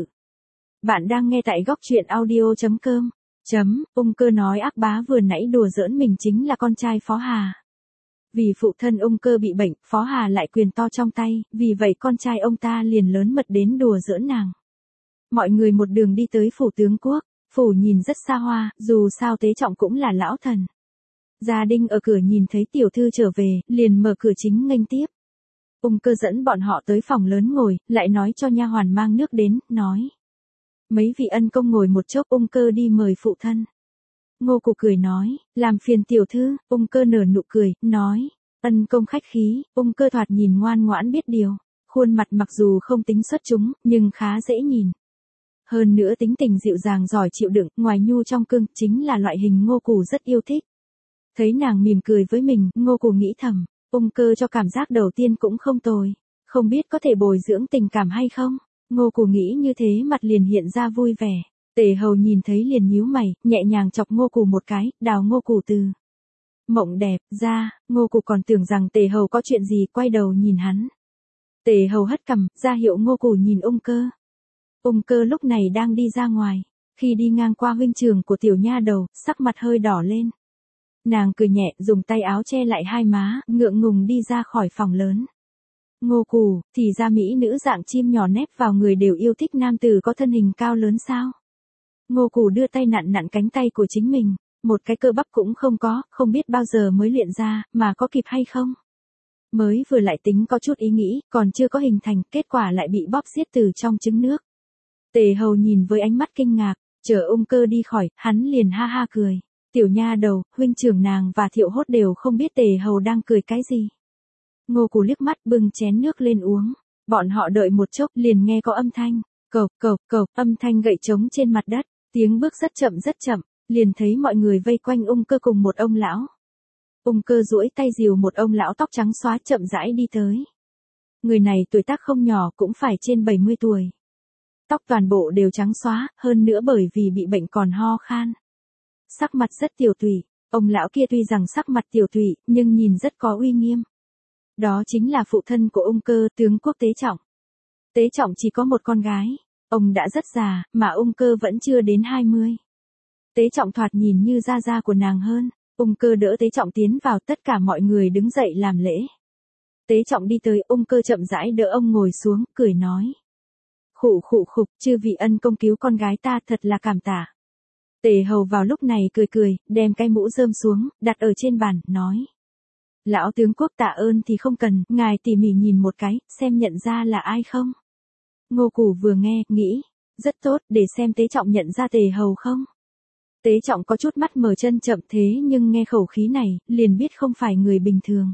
Bạn đang nghe tại góc truyện audio chấm com. Chấm, Ung Cơ nói ác bá vừa nãy đùa giỡn mình chính là con trai Phó Hà. Vì phụ thân ung cơ bị bệnh, Phó Hà lại quyền to trong tay, vì vậy con trai ông ta liền lớn mật đến đùa giỡn nàng. Mọi người một đường đi tới phủ tướng quốc, phủ nhìn rất xa hoa, dù sao Tế Trọng cũng là lão thần. Gia Đinh ở cửa nhìn thấy tiểu thư trở về, liền mở cửa chính nghênh tiếp. Ung cơ dẫn bọn họ tới phòng lớn ngồi, lại nói cho nha hoàn mang nước đến, nói. Mấy vị ân công ngồi một chốc, ung cơ đi mời phụ thân. Ngô Cụ cười nói, làm phiền tiểu thư, ung cơ nở nụ cười, nói. Ân công khách khí, ung cơ thoạt nhìn ngoan ngoãn biết điều. Khuôn mặt mặc dù không tính xuất chúng, nhưng khá dễ nhìn. Hơn nữa tính tình dịu dàng giỏi chịu đựng, ngoài nhu trong cương, chính là loại hình Ngô Cụ rất yêu thích. Thấy nàng mỉm cười với mình, Ngô Cụ nghĩ thầm, ung cơ cho cảm giác đầu tiên cũng không tồi. Không biết có thể bồi dưỡng tình cảm hay không? Ngô Cụ nghĩ như thế mặt liền hiện ra vui vẻ. Tề Hầu nhìn thấy liền nhíu mày, nhẹ nhàng chọc Ngô Cụ một cái, đào Ngô Cụ từ mộng đẹp ra. Ngô Cụ còn tưởng rằng Tề Hầu có chuyện gì, quay đầu nhìn hắn. Tề Hầu hất cằm, ra hiệu Ngô Cụ nhìn ung cơ. Ung cơ lúc này đang đi ra ngoài, khi đi ngang qua huynh trường của tiểu nha đầu, sắc mặt hơi đỏ lên. Nàng cười nhẹ, dùng tay áo che lại hai má, ngượng ngùng đi ra khỏi phòng lớn. Ngô Cụ, thì ra mỹ nữ dạng chim nhỏ nép vào người đều yêu thích nam tử có thân hình cao lớn sao? Ngô Cụ đưa tay nặn nặn cánh tay của chính mình, một cái cơ bắp cũng không có, không biết bao giờ mới luyện ra, mà có kịp hay không? Mới vừa lại tính có chút ý nghĩ, còn chưa có hình thành, kết quả lại bị bóp xiết từ trong trứng nước. Tề Hầu nhìn với ánh mắt kinh ngạc, chờ ung cơ đi khỏi, hắn liền ha ha cười. Tiểu nha đầu, huynh trưởng nàng và Thiệu Hốt đều không biết Tề Hầu đang cười cái gì. Ngô Cụ liếc mắt bưng chén nước lên uống. Bọn họ đợi một chốc liền nghe có âm thanh. Cộc cộc cộc, âm thanh gậy trống trên mặt đất. Tiếng bước rất chậm rất chậm. Liền thấy mọi người vây quanh ung cơ cùng một ông lão. Ung cơ duỗi tay dìu một ông lão tóc trắng xóa chậm rãi đi tới. Người này tuổi tác không nhỏ, cũng phải trên bảy mươi tuổi. Tóc toàn bộ đều trắng xóa, hơn nữa bởi vì bị bệnh còn ho khan. Sắc mặt rất tiểu tụy, ông lão kia tuy rằng sắc mặt tiểu tụy, nhưng nhìn rất có uy nghiêm. Đó chính là phụ thân của ung cơ, tướng quốc Tế Trọng. Tế Trọng chỉ có một con gái, ông đã rất già, mà ung cơ vẫn chưa đến hai mươi. Tế Trọng thoạt nhìn như gia gia của nàng hơn, ung cơ đỡ Tế Trọng tiến vào, tất cả mọi người đứng dậy làm lễ. Tế Trọng đi tới, ung cơ chậm rãi đỡ ông ngồi xuống, cười nói. Khụ khụ khục, chư vị ân công cứu con gái ta, thật là cảm tạ. Tề Hầu vào lúc này cười cười, đem cái mũ rơm xuống, đặt ở trên bàn, nói. Lão tướng quốc tạ ơn thì không cần, ngài tỉ mỉ nhìn một cái, xem nhận ra là ai không. Ngô Cụ vừa nghe, nghĩ, rất tốt, để xem Tế Trọng nhận ra Tề Hầu không. Tế Trọng có chút mắt mở chân chậm thế nhưng nghe khẩu khí này, liền biết không phải người bình thường.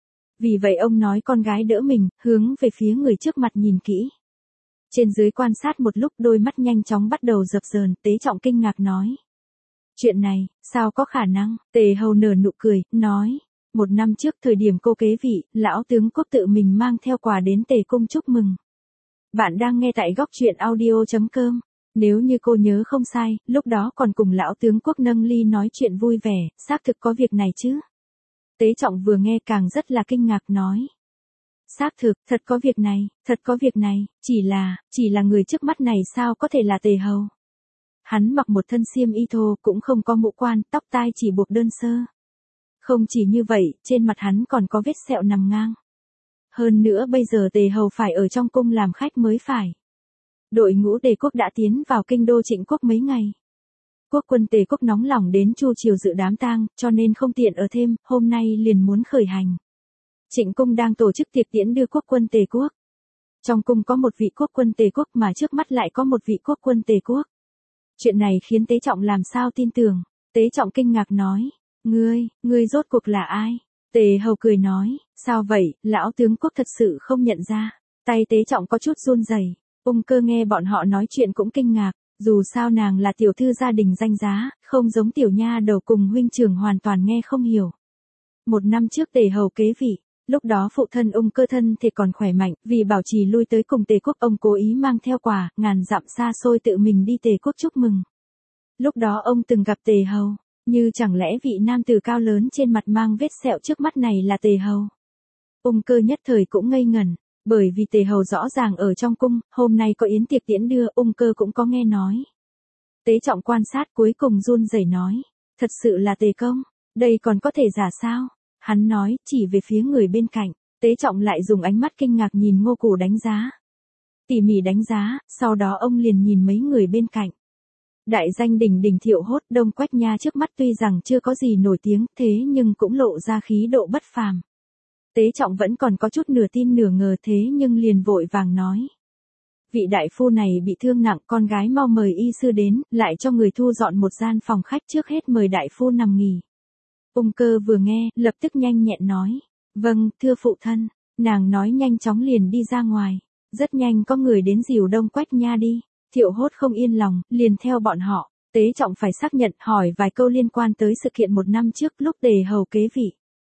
Vì vậy ông nói con gái đỡ mình, hướng về phía người trước mặt nhìn kỹ. Trên dưới quan sát một lúc, đôi mắt nhanh chóng bắt đầu dập dờn, Tế Trọng kinh ngạc nói. Chuyện này, sao có khả năng? Tề Hầu nở nụ cười, nói. Một năm trước thời điểm cô kế vị, lão tướng quốc tự mình mang theo quà đến Tề cung chúc mừng. Bạn đang nghe tại góc truyện audio chấm com. Nếu như cô nhớ không sai, lúc đó còn cùng lão tướng quốc nâng ly nói chuyện vui vẻ, xác thực có việc này chứ? Tế Trọng vừa nghe càng rất là kinh ngạc nói. Xác thực, thật có việc này, thật có việc này, chỉ là, chỉ là người trước mắt này sao có thể là Tề Hầu. Hắn mặc một thân xiêm y thô, cũng không có mũ quan, tóc tai chỉ buộc đơn sơ. Không chỉ như vậy, trên mặt hắn còn có vết sẹo nằm ngang. Hơn nữa bây giờ Tề Hầu phải ở trong cung làm khách mới phải. Đội ngũ Tề quốc đã tiến vào kinh đô Trịnh quốc mấy ngày. Quốc quân Tề quốc nóng lòng đến Chu triều dự đám tang, cho nên không tiện ở thêm, hôm nay liền muốn khởi hành. Trịnh cung đang tổ chức tiệc tiễn đưa quốc quân Tề quốc. Trong cung có một vị quốc quân Tề quốc mà trước mắt lại có một vị quốc quân Tề quốc. Chuyện này khiến Tế Trọng làm sao tin tưởng. Tế Trọng kinh ngạc nói. Ngươi, ngươi rốt cuộc là ai? Tề Hầu cười nói. Sao vậy, lão tướng quốc thật sự không nhận ra. Tay Tế Trọng có chút run rẩy. Ung cơ nghe bọn họ nói chuyện cũng kinh ngạc. Dù sao nàng là tiểu thư gia đình danh giá, không giống tiểu nha đầu cùng huynh trưởng hoàn toàn nghe không hiểu. Một năm trước Tề Hầu kế vị. Lúc đó phụ thân ung cơ thân thì còn khỏe mạnh, vì bảo trì lui tới cùng Tề quốc ông cố ý mang theo quà, ngàn dặm xa xôi tự mình đi Tề quốc chúc mừng. Lúc đó ông từng gặp Tề Hầu, như chẳng lẽ vị nam tử cao lớn trên mặt mang vết sẹo trước mắt này là Tề Hầu. Ung cơ nhất thời cũng ngây ngẩn, bởi vì Tề Hầu rõ ràng ở trong cung, hôm nay có yến tiệc tiễn đưa, ung cơ cũng có nghe nói. Tế Trọng quan sát cuối cùng run rẩy nói, thật sự là Tề công, đây còn có thể giả sao? Hắn nói, chỉ về phía người bên cạnh, Tế Trọng lại dùng ánh mắt kinh ngạc nhìn Ngô Củ đánh giá. Tỉ mỉ đánh giá, sau đó ông liền nhìn mấy người bên cạnh. Đại danh đỉnh đỉnh Thiệu Hốt, Đông Quách Nha trước mắt tuy rằng chưa có gì nổi tiếng, thế nhưng cũng lộ ra khí độ bất phàm. Tế Trọng vẫn còn có chút nửa tin nửa ngờ thế nhưng liền vội vàng nói. Vị đại phu này bị thương nặng, con gái mau mời y sư đến, lại cho người thu dọn một gian phòng khách, trước hết mời đại phu nằm nghỉ. Ung Cơ vừa nghe, lập tức nhanh nhẹn nói. Vâng, thưa phụ thân. Nàng nói nhanh chóng liền đi ra ngoài. Rất nhanh có người đến dìu Đông Quách Nha đi. Thiệu Hốt không yên lòng, liền theo bọn họ. Tế Trọng phải xác nhận hỏi vài câu liên quan tới sự kiện một năm trước lúc Tề Hầu kế vị.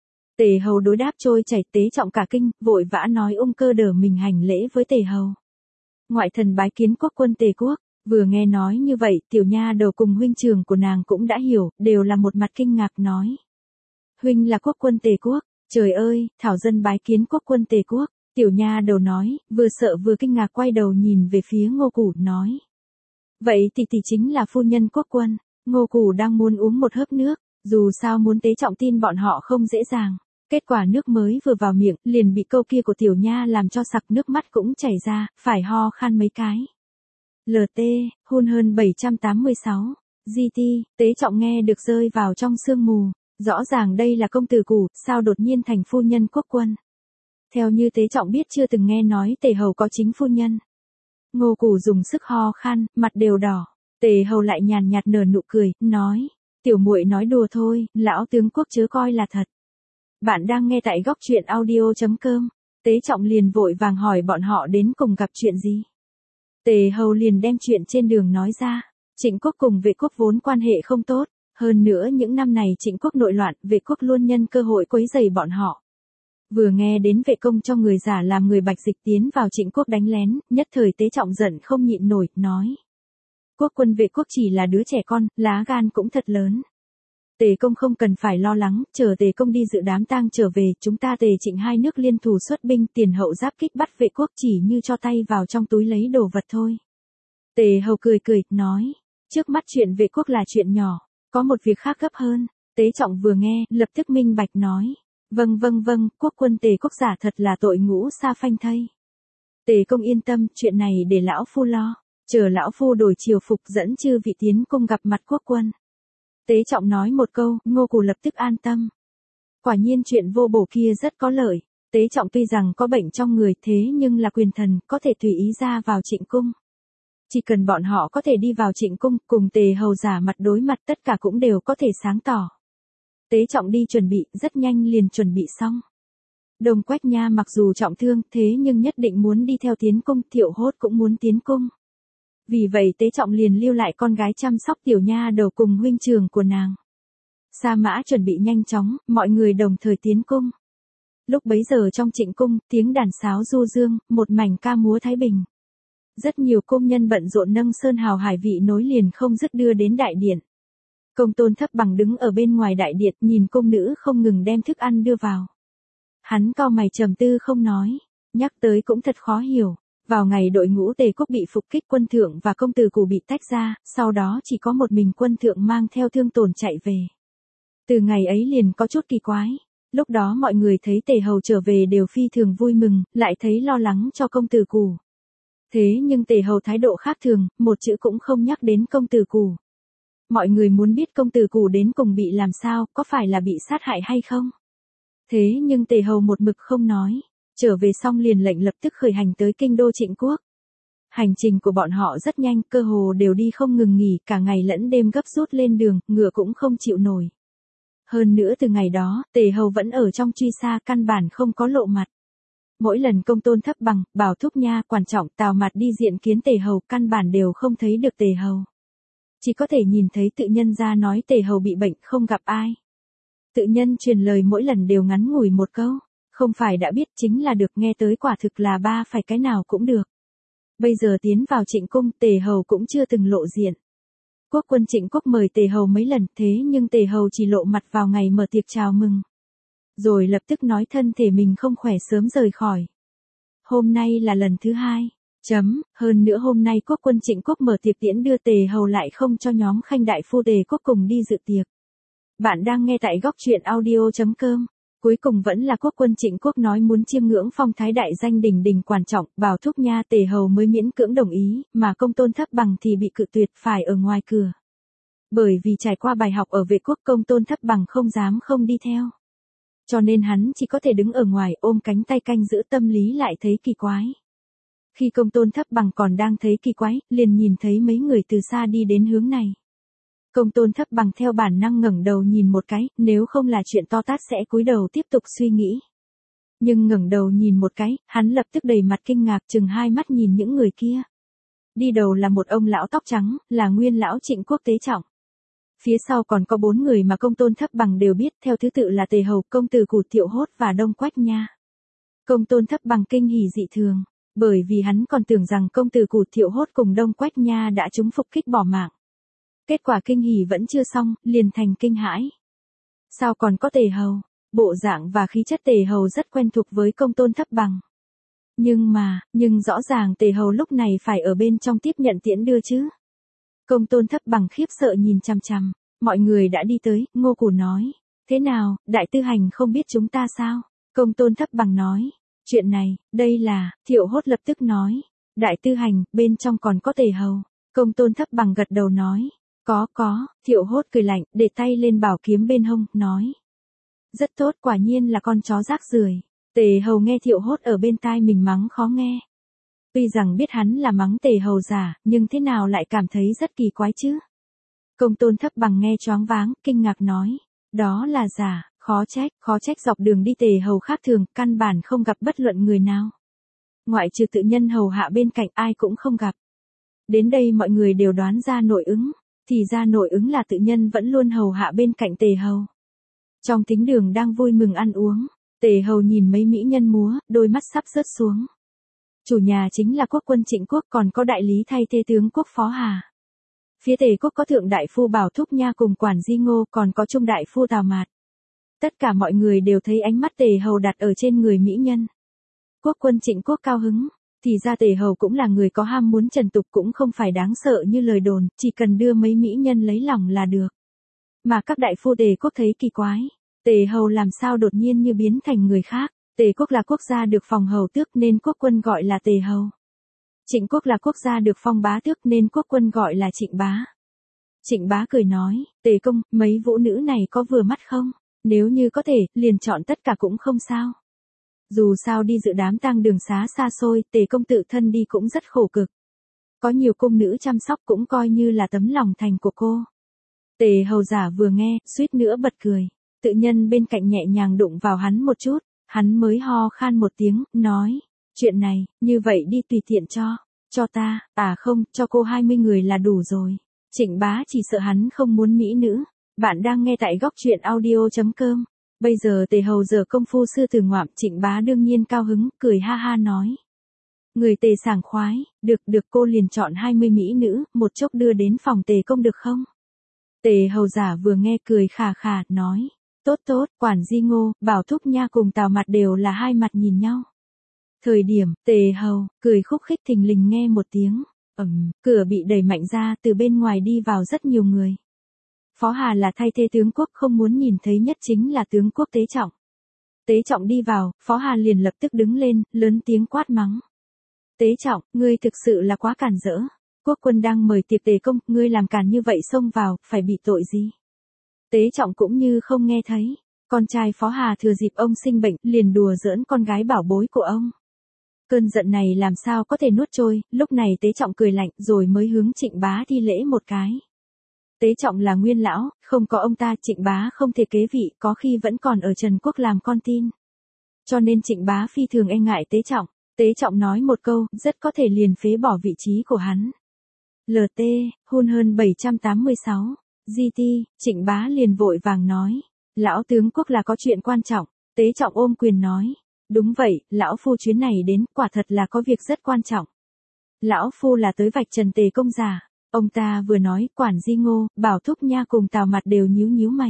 Tề Hầu đối đáp trôi chảy. Tế Trọng cả kinh, vội vã nói Ung Cơ đỡ mình hành lễ với Tề Hầu. Ngoại thần bái kiến quốc quân Tề Quốc. Vừa nghe nói như vậy, tiểu nha đầu cùng huynh trưởng của nàng cũng đã hiểu, đều là một mặt kinh ngạc nói. Huynh là quốc quân Tề Quốc. Trời ơi, thảo dân bái kiến quốc quân Tề Quốc. Tiểu nha đầu nói, vừa sợ vừa kinh ngạc quay đầu nhìn về phía Ngô Củ nói. Vậy tỷ tỷ chính là phu nhân quốc quân. Ngô Củ đang muốn uống một hớp nước, dù sao muốn Tế Trọng tin bọn họ không dễ dàng. Kết quả nước mới vừa vào miệng, liền bị câu kia của tiểu nha làm cho sặc, nước mắt cũng chảy ra, phải ho khan mấy cái. lờ tê, hôn hơn bảy trăm tám mươi sáu. giê tê, Tế Trọng nghe được rơi vào trong sương mù. Rõ ràng đây là công tử Củ, sao đột nhiên thành phu nhân quốc quân. Theo như Tế Trọng biết chưa từng nghe nói Tề Hầu có chính phu nhân. Ngô Củ dùng sức ho khan, mặt đều đỏ. Tề Hầu lại nhàn nhạt nở nụ cười, nói. Tiểu muội nói đùa thôi, lão tướng quốc chớ coi là thật. Bạn đang nghe tại góc truyện audio chấm com. Tế Trọng liền vội vàng hỏi bọn họ đến cùng gặp chuyện gì. Tề Hầu liền đem chuyện trên đường nói ra. Trịnh Quốc cùng Vệ Quốc vốn quan hệ không tốt. Hơn nữa những năm này Trịnh Quốc nội loạn, Vệ Quốc luôn nhân cơ hội quấy rầy bọn họ. Vừa nghe đến Vệ Công cho người giả làm người Bạch Dịch tiến vào Trịnh Quốc đánh lén, nhất thời Tế Trọng giận không nhịn nổi, nói. Quốc quân Vệ Quốc chỉ là đứa trẻ con, lá gan cũng thật lớn. Tề Công không cần phải lo lắng, chờ Tề Công đi dự đám tang trở về, chúng ta Tề Trịnh hai nước liên thủ xuất binh tiền hậu giáp kích bắt Vệ Quốc, chỉ như cho tay vào trong túi lấy đồ vật thôi. Tề Hầu cười cười, nói. Trước mắt chuyện Vệ Quốc là chuyện nhỏ. Có một việc khác gấp hơn. Tế Trọng vừa nghe, lập tức minh bạch nói. Vâng vâng vâng, quốc quân Tề Quốc giả thật là tội ngũ sa phanh thây. Tề Công yên tâm, chuyện này để lão phu lo. Chờ lão phu đổi triều phục dẫn chư vị tiến cung gặp mặt quốc quân. Tế Trọng nói một câu, Ngô Củ lập tức an tâm. Quả nhiên chuyện vô bổ kia rất có lợi. Tế Trọng tuy rằng có bệnh trong người thế nhưng là quyền thần, có thể tùy ý ra vào Trịnh cung. Chỉ cần bọn họ có thể đi vào Trịnh cung, cùng Tề Hầu giả mặt đối mặt, tất cả cũng đều có thể sáng tỏ. Tế Trọng đi chuẩn bị, rất nhanh liền chuẩn bị xong. Đông Quách Nha mặc dù trọng thương, thế nhưng nhất định muốn đi theo tiến cung, Thiệu Hốt cũng muốn tiến cung. Vì vậy Tế Trọng liền lưu lại con gái chăm sóc tiểu nha đầu cùng huynh trưởng của nàng. Sa mã chuẩn bị nhanh chóng, mọi người đồng thời tiến cung. Lúc bấy giờ trong Trịnh cung, tiếng đàn sáo du dương, một mảnh ca múa thái bình. Rất nhiều công nhân bận rộn nâng sơn hào hải vị nối liền không dứt đưa đến đại điện. Công Tôn Thấp Bằng đứng ở bên ngoài đại điện nhìn công nữ không ngừng đem thức ăn đưa vào. Hắn cau mày trầm tư không nói, nhắc tới cũng thật khó hiểu. Vào ngày đội ngũ Tề Quốc bị phục kích, quân thượng và công tử Củ bị tách ra, sau đó chỉ có một mình quân thượng mang theo thương tổn chạy về. Từ ngày ấy liền có chút kỳ quái. Lúc đó mọi người thấy Tề Hầu trở về đều phi thường vui mừng, lại thấy lo lắng cho công tử Củ. Thế nhưng Tề Hầu thái độ khác thường, một chữ cũng không nhắc đến công tử Củ. Mọi người muốn biết công tử Củ đến cùng bị làm sao, có phải là bị sát hại hay không? Thế nhưng Tề Hầu một mực không nói. Trở về xong liền lệnh lập tức khởi hành tới kinh đô Trịnh Quốc. Hành trình của bọn họ rất nhanh, cơ hồ đều đi không ngừng nghỉ, cả ngày lẫn đêm gấp rút lên đường, ngựa cũng không chịu nổi. Hơn nữa từ ngày đó, Tề Hầu vẫn ở trong truy xa, căn bản không có lộ mặt. Mỗi lần Công Tôn Thấp Bằng, Bảo Thúc Nha, Quản Trọng, Tào Mạt đi diện kiến Tề Hầu, căn bản đều không thấy được Tề Hầu. Chỉ có thể nhìn thấy tự nhân ra nói Tề Hầu bị bệnh, không gặp ai. Tự nhân truyền lời mỗi lần đều ngắn ngủi một câu. Không phải đã biết chính là được, nghe tới quả thực là ba phải cái nào cũng được. Bây giờ tiến vào Trịnh cung, Tề Hầu cũng chưa từng lộ diện. Quốc quân Trịnh Quốc mời Tề Hầu mấy lần, thế nhưng Tề Hầu chỉ lộ mặt vào ngày mở tiệc chào mừng. Rồi lập tức nói thân thể mình không khỏe sớm rời khỏi. Hôm nay là lần thứ hai. Chấm, hơn nữa hôm nay quốc quân Trịnh Quốc mở tiệc tiễn đưa Tề Hầu lại không cho nhóm khanh đại phu Tề Quốc cùng đi dự tiệc. Bạn đang nghe tại góc truyện audio chấm com. Cuối cùng vẫn là quốc quân Trịnh Quốc nói muốn chiêm ngưỡng phong thái đại danh đỉnh đỉnh quan trọng, bảo thúc nha Tề hầu mới miễn cưỡng đồng ý, mà Công Tôn Thấp Bằng thì bị cự tuyệt phải ở ngoài cửa. Bởi vì trải qua bài học ở Vệ quốc, Công Tôn Thấp Bằng không dám không đi theo. Cho nên hắn chỉ có thể đứng ở ngoài ôm cánh tay canh giữ, tâm lý lại thấy kỳ quái. Khi Công Tôn Thấp Bằng còn đang thấy kỳ quái, liền nhìn thấy mấy người từ xa đi đến hướng này. Công Tôn Thấp Bằng theo bản năng ngẩng đầu nhìn một cái, nếu không là chuyện to tát sẽ cúi đầu tiếp tục suy nghĩ. Nhưng ngẩng đầu nhìn một cái, hắn lập tức đầy mặt kinh ngạc, chừng hai mắt nhìn những người kia. Đi đầu là một ông lão tóc trắng, là nguyên lão Trịnh Quốc Tế Trọng. Phía sau còn có bốn người mà Công Tôn Thấp Bằng đều biết, theo thứ tự là Tề hầu, công tử Cù Thiệu Hốt và Đông Quách Nha. Công Tôn Thấp Bằng kinh hỉ dị thường, bởi vì hắn còn tưởng rằng công tử Cù Thiệu Hốt cùng Đông Quách Nha đã trúng phục kích bỏ mạng. Kết quả kinh hỉ vẫn chưa xong, liền thành kinh hãi. Sao còn có Tề hầu? Bộ dạng và khí chất Tề hầu rất quen thuộc với Công Tôn Thấp Bằng. Nhưng mà, nhưng rõ ràng Tề hầu lúc này phải ở bên trong tiếp nhận tiễn đưa chứ. Công Tôn Thấp Bằng khiếp sợ nhìn chằm chằm, mọi người đã đi tới, Ngô Cù nói, thế nào, đại tư hành không biết chúng ta sao? Công Tôn Thấp Bằng nói, chuyện này, đây là, Thiệu Hốt lập tức nói, đại tư hành, bên trong còn có Tề hầu. Công Tôn Thấp Bằng gật đầu nói, có có, Thiệu Hốt cười lạnh, để tay lên bảo kiếm bên hông, nói, rất tốt, quả nhiên là con chó rác rưởi. Tề hầu nghe Thiệu Hốt ở bên tai mình mắng khó nghe. Tuy rằng biết hắn là mắng Tề hầu giả, nhưng thế nào lại cảm thấy rất kỳ quái chứ? Công Tôn Thấp Bằng nghe choáng váng, kinh ngạc nói, đó là giả, khó trách, khó trách dọc đường đi Tề hầu khác thường, căn bản không gặp bất luận người nào. Ngoại trừ tự nhân hầu hạ bên cạnh, ai cũng không gặp. Đến đây mọi người đều đoán ra nội ứng, thì ra nội ứng là tự nhân vẫn luôn hầu hạ bên cạnh Tề hầu. Trong thính đường đang vui mừng ăn uống, Tề hầu nhìn mấy mỹ nhân múa, đôi mắt sắp rớt xuống. Chủ nhà chính là quốc quân Trịnh Quốc, còn có đại lý thay thế tướng quốc Phó Hà. Phía Tề quốc có thượng đại phu Bảo Thúc Nha cùng quản Di Ngô, còn có trung đại phu Tào Mạt. Tất cả mọi người đều thấy ánh mắt Tề hầu đặt ở trên người mỹ nhân. Quốc quân Trịnh Quốc cao hứng, thì ra Tề hầu cũng là người có ham muốn trần tục, cũng không phải đáng sợ như lời đồn, chỉ cần đưa mấy mỹ nhân lấy lòng là được. Mà các đại phu Tề quốc thấy kỳ quái, Tề hầu làm sao đột nhiên như biến thành người khác. Tề quốc là quốc gia được phong hầu tước nên quốc quân gọi là Tề hầu. Trịnh quốc là quốc gia được phong bá tước nên quốc quân gọi là Trịnh bá. Trịnh bá cười nói, Tề công, mấy vũ nữ này có vừa mắt không? Nếu như có thể, liền chọn tất cả cũng không sao. Dù sao đi dự đám tang đường xá xa xôi, Tề công tự thân đi cũng rất khổ cực. Có nhiều cung nữ chăm sóc cũng coi như là tấm lòng thành của cô. Tề hầu giả vừa nghe, suýt nữa bật cười. Tự nhân bên cạnh nhẹ nhàng đụng vào hắn một chút. Hắn mới ho khan một tiếng, nói, chuyện này, như vậy đi tùy tiện cho, cho ta, à không, cho cô hai mươi người là đủ rồi. Trịnh bá chỉ sợ hắn không muốn mỹ nữ. Bạn đang nghe tại góc truyện audio chấm com. Bây giờ Tề hầu giờ công phu sư tử ngoạm, Trịnh bá đương nhiên cao hứng, cười ha ha nói. Người Tề sảng khoái, được được cô liền chọn hai mươi mỹ nữ, một chốc đưa đến phòng Tề công được không? Tề hầu giả vừa nghe cười khà khà, nói. Tốt tốt, quản Di Ngô, Bảo Thúc Nha cùng Tào Mặt đều là hai mặt nhìn nhau. Thời điểm, Tề hầu, cười khúc khích thình lình nghe một tiếng, ầm, cửa bị đẩy mạnh ra, từ bên ngoài đi vào rất nhiều người. Phó Hà là thay thế tướng quốc, không muốn nhìn thấy nhất chính là tướng quốc Tế Trọng. Tế Trọng đi vào, Phó Hà liền lập tức đứng lên, lớn tiếng quát mắng. Tế Trọng, ngươi thực sự là quá cản rỡ. Quốc quân đang mời tiệc Tề công, ngươi làm cản như vậy xông vào, phải bị tội gì? Tế Trọng cũng như không nghe thấy. Con trai Phó Hà thừa dịp ông sinh bệnh, liền đùa giỡn con gái bảo bối của ông. Cơn giận này làm sao có thể nuốt trôi, lúc này Tế Trọng cười lạnh rồi mới hướng Trịnh bá thi lễ một cái. Tế Trọng là nguyên lão, không có ông ta Trịnh bá không thể kế vị, có khi vẫn còn ở Trần Quốc làm con tin. Cho nên Trịnh bá phi thường e ngại Tế Trọng. Tế Trọng nói một câu, rất có thể liền phế bỏ vị trí của hắn. lờ tê, hun hơn bảy trăm tám mươi sáu. giê tê, Trịnh bá liền vội vàng nói. Lão tướng quốc là có chuyện quan trọng. Tế Trọng ôm quyền nói. Đúng vậy, lão phu chuyến này đến, quả thật là có việc rất quan trọng. Lão phu là tới vạch trần Tề công giả. Ông ta vừa nói, quản Di Ngô, Bảo Thúc Nha cùng Tào Mặt đều nhíu nhíu mày.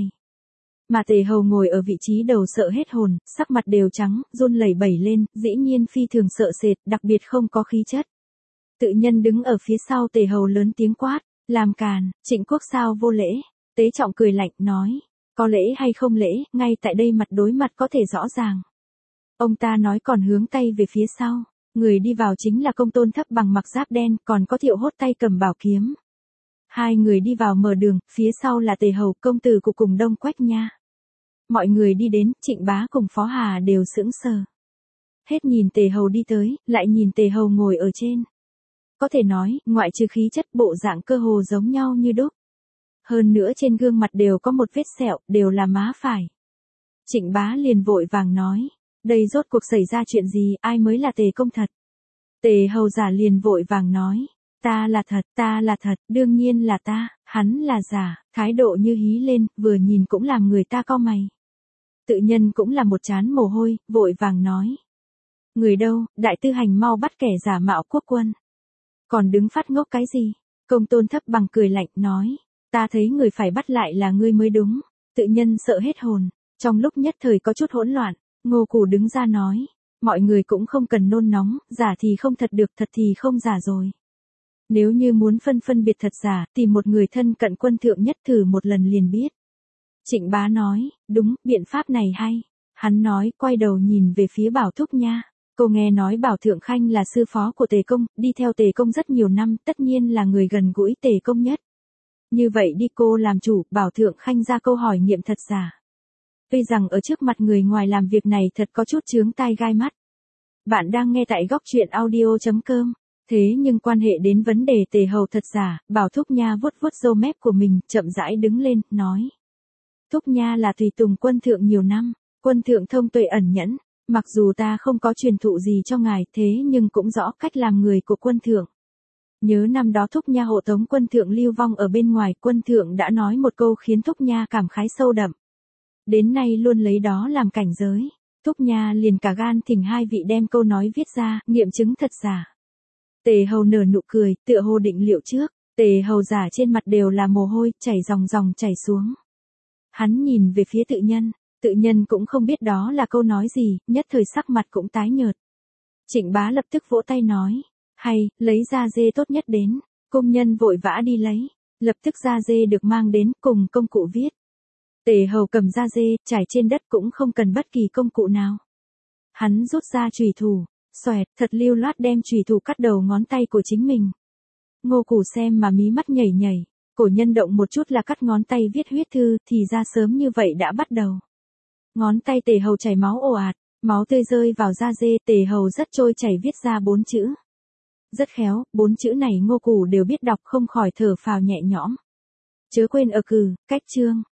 Mà Tề hầu ngồi ở vị trí đầu sợ hết hồn, sắc mặt đều trắng, run lẩy bẩy lên, dĩ nhiên phi thường sợ sệt, đặc biệt không có khí chất. Tự nhân đứng ở phía sau Tề hầu lớn tiếng quát, làm càn, Trịnh quốc sao vô lễ. Tế Trọng cười lạnh, nói, Có lễ hay không lễ, ngay tại đây mặt đối mặt có thể rõ ràng. Ông ta nói còn hướng tay về phía sau. Người đi vào chính là Công Tôn Thấp Bằng mặc giáp đen, còn có Thiệu Hốt tay cầm bảo kiếm. Hai người đi vào mở đường, phía sau là Tề Hầu, công tử của cùng Đông Quách Nha. Mọi người đi đến, Trịnh Bá cùng Phó Hà đều sững sờ. Hết nhìn Tề Hầu đi tới, lại nhìn Tề Hầu ngồi ở trên. Có thể nói, ngoại trừ khí chất bộ dạng cơ hồ giống nhau như đúc. Hơn nữa trên gương mặt đều có một vết sẹo, đều là má phải. Trịnh Bá liền vội vàng nói, đây rốt cuộc xảy ra chuyện gì, ai mới là Tề công thật. Tề Hầu giả liền vội vàng nói, ta là thật, ta là thật, đương nhiên là ta, hắn là giả, thái độ như hí lên, vừa nhìn cũng làm người ta cau mày. Tự nhân cũng là một trán mồ hôi, vội vàng nói. Người đâu, đại tư hành mau bắt kẻ giả mạo quốc quân. Còn đứng phát ngốc cái gì? Công Tôn Thấp Bằng cười lạnh, nói. Ta thấy người phải bắt lại là ngươi mới đúng. Tự nhân sợ hết hồn. Trong lúc nhất thời có chút hỗn loạn, Ngô Cù đứng ra nói. Mọi người cũng không cần nôn nóng, giả thì không thật được, thật thì không giả rồi. Nếu như muốn phân phân biệt thật giả, tìm một người thân cận quân thượng nhất thử một lần liền biết. Trịnh Bá nói, đúng, biện pháp này hay. Hắn nói, quay đầu nhìn về phía Bảo Thúc Nha. Cô nghe nói Bảo Thượng Khanh là sư phó của Tề Công, đi theo Tề Công rất nhiều năm, tất nhiên là người gần gũi Tề Công nhất. Như vậy đi cô làm chủ, Bảo Thượng Khanh ra câu hỏi nghiệm thật giả. Tuy rằng ở trước mặt người ngoài làm việc này thật có chút chướng tai gai mắt. Bạn đang nghe tại góc truyện audio chấm com. Thế nhưng quan hệ đến vấn đề Tề Hầu thật giả, Bảo Thúc Nha vuốt vuốt râu mép của mình, chậm rãi đứng lên, nói. Thúc Nha là tùy tùng quân thượng nhiều năm, quân thượng thông tuệ ẩn nhẫn, mặc dù ta không có truyền thụ gì cho ngài thế nhưng cũng rõ cách làm người của quân thượng. Nhớ năm đó Thúc Nha hộ tống quân thượng lưu vong ở bên ngoài, quân thượng đã nói một câu khiến Thúc Nha cảm khái sâu đậm. Đến nay luôn lấy đó làm cảnh giới, Thúc Nha liền cả gan thỉnh hai vị đem câu nói viết ra, nghiệm chứng thật giả. Tề Hầu nở nụ cười, tựa hồ định liệu trước, Tề Hầu giả trên mặt đều là mồ hôi, chảy ròng ròng chảy xuống. Hắn nhìn về phía tự nhân, tự nhân cũng không biết đó là câu nói gì, nhất thời sắc mặt cũng tái nhợt. Trịnh Bá lập tức vỗ tay nói, hay, lấy da dê tốt nhất đến, công nhân vội vã đi lấy, lập tức da dê được mang đến cùng công cụ viết. Tề Hầu cầm da dê, trải trên đất cũng không cần bất kỳ công cụ nào. Hắn rút ra chùy thủ, xoẹt, thật lưu loát đem chùy thủ cắt đầu ngón tay của chính mình. Ngô Cù xem mà mí mắt nhảy nhảy, cổ nhân động một chút là cắt ngón tay viết huyết thư, thì ra sớm như vậy đã bắt đầu. Ngón tay Tề Hầu chảy máu ồ ạt, máu tươi rơi vào da dê, Tề Hầu rất trôi chảy viết ra bốn chữ. Rất khéo, bốn chữ này Ngô Cù đều biết đọc, không khỏi thở phào nhẹ nhõm. Chớ quên ở cừ, cách chương.